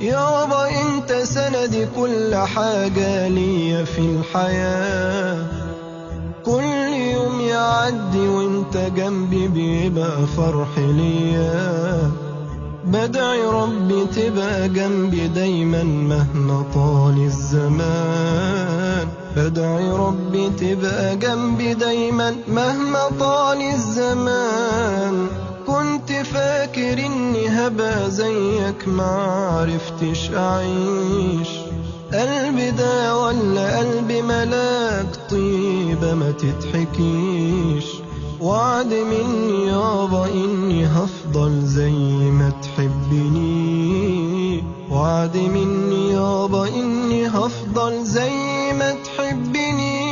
يابا انت سندي كل حاجة ليا في الحياة، كل يوم يعدي وانت جنبي بيبقى فرح ليا. بدعي ربي تبقى جنبي دايما مهما طال الزمان، بدعي ربي تبقى جنبي دايما مهما طال الزمان. كنت فاكر اني هبقى زيك معرفتش اعيش، قلبي ده ولا قلبي ملاك طيبة ما تتحكيش. وعد مني يابا اني هفضل زي ما تحبني، وعد مني يابا اني هفضل زي ما تحبني.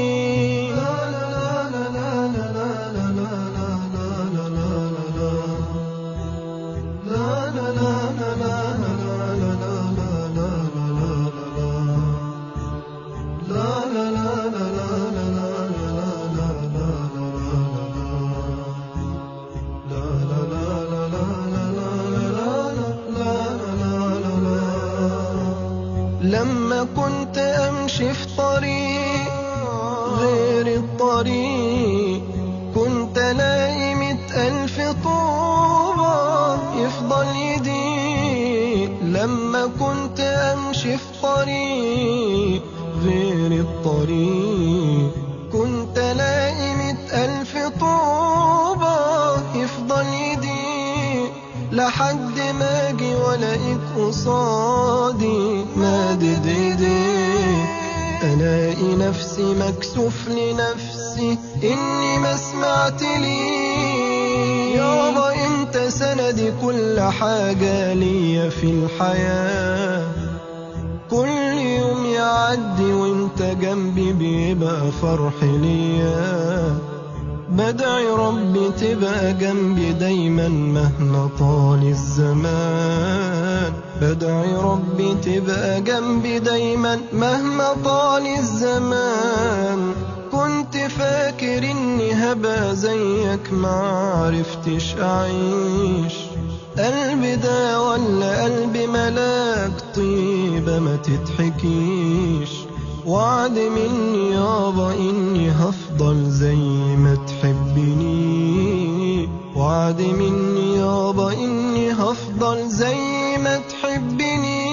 لما كنت أمشي في طريق غير الطريق، كنت ألاقي 100,000 طوبة يفضل يضيق. لما كنت أمشي في طريق غير الطريق، كنت ألاقي 100,000 طوبة يفضل يضيق. لحد ما اجي والاقيك قصادي مادد ايديك، الاقي نفسي مكسوف لنفسي اني ما سمعت ليك. يابا انت سندي كل حاجة ليا في الحياة، كل يوم يعدي وانت جنبي بيبقى فرح ليا. بدعي ربي تبقى جنبي دايما مهما طال الزمان، بدعي ربي تبقى جنبي دايما مهما طال الزمان. كنت فاكر اني هبقى زيك معرفتش اعيش، قلبي ده ولا قلبي ملاك طيبة ما تتحكيش. وعد مني يابا اني هفضل زي ما تحبني، وعد مني يابا اني هفضل زي ما تحبني.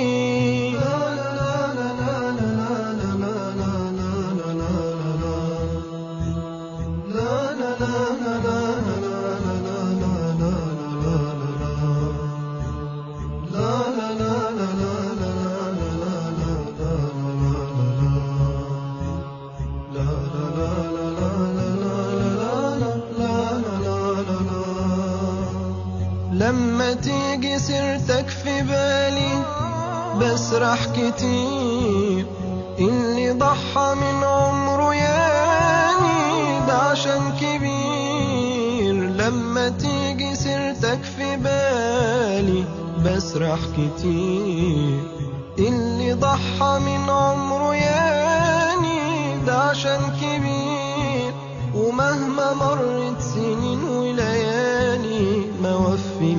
لما تيجي سيرتك في بالي بسرح كتير، اللي ضحى من عمره ياني ده عشان كبير. لما تيجي سيرتك في بالي بسرح كتير، اللي ضحى من عمره ياني ده عشان كبير. ومهما مرت سنين وليالي ما وفي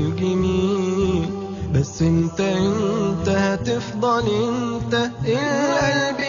الجميل، بس انت هتفضل انت القلب